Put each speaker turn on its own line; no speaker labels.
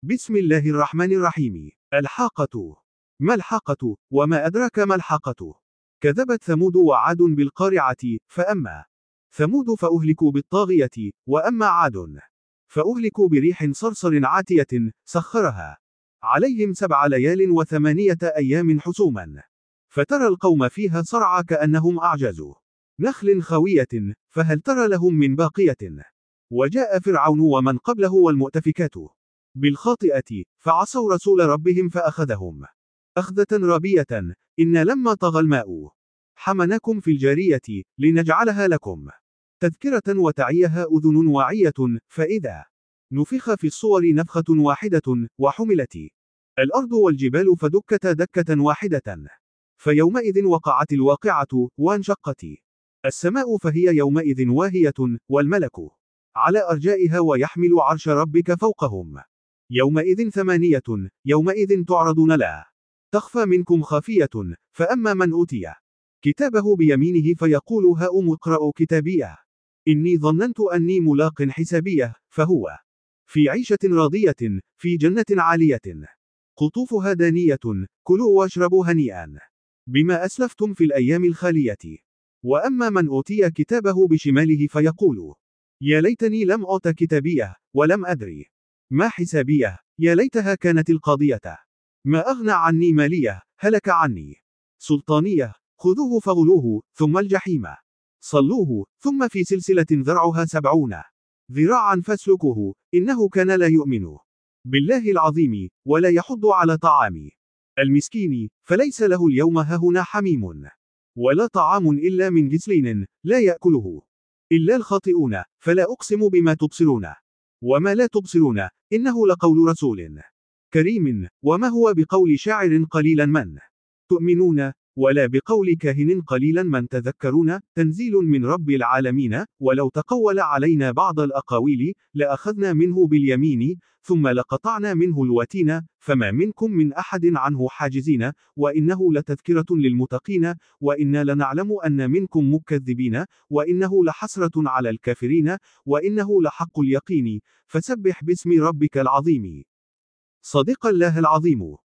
بسم الله الرحمن الرحيم. الحاقة. ما الحاقة، وما أدراك ما الحاقة؟ كذبت ثمود وعاد بالقارعة، فأما ثمود فأهلكوا بالطاغية، وأما عاد فأهلكوا بريح صرصر عاتية سخرها عليهم 7 ليال و8 أيام حسوما، فترى القوم فيها صرعى كأنهم أعجاز نخل خاوية، فهل ترى لهم من باقية؟ وجاء فرعون ومن قبله والمؤتفكات بالخاطئة، فعصوا رسول ربهم فأخذهم أخذة رابية. إن لما طغى الماء حمناكم في الجارية لنجعلها لكم تذكرة وتعيها أذن واعية، فإذا نفخ في الصور نفخة واحدة وحملت الأرض والجبال فدكتا دكة واحدة، فيومئذ وقعت الواقعة وانشقت السماء فهي يومئذ واهية، والملك على أرجائها ويحمل عرش ربك فوقهم يومئذ 8، يومئذ تعرضون لا تخفى منكم خافية. فأما من أوتي كتابه بيمينه فيقول هاؤم اقرءوا كتابيه إني ظننت أني ملاق حسابيه، فهو في عيشة راضية في جنة عالية قطوفها دانية كلوا واشربوا هنيئا بما أسلفتم في الأيام الخالية. وأما من أوتي كتابه بشماله فيقول يا ليتني لم أعط كتابيه ولم أدري ما حسابيه، يا ليتها كانت القاضية ما أغنى عني ماليه، هلك عني سلطانيه. خذوه فغلوه ثم الجحيم صلوه ثم في سلسلة ذرعها 70 ذراعا فاسلكوه إنه كان لا يؤمن بالله العظيم ولا يحض على طعام المسكين، فليس له اليوم هاهنا حميم ولا طعام إلا من غسلين لا يأكله إلا الخاطئون. فلا أقسم بما تبصرون وما لا تبصرون إنه لقول رسول كريم، وما هو بقول شاعر قليلا من تؤمنون ولا بقول كاهن قليلا من تذكرون. تنزيل من رب العالمين. ولو تقول علينا بعض الأقاويل لأخذنا منه باليمين ثم لقطعنا منه الوتين، فما منكم من أحد عنه حاجزين. وإنه لتذكرة للمتقين وإنا لنعلم أن منكم مكذبين، وإنه لحسرة على الكافرين وإنه لحق اليقين. فسبح باسم ربك العظيم. صدق الله العظيم.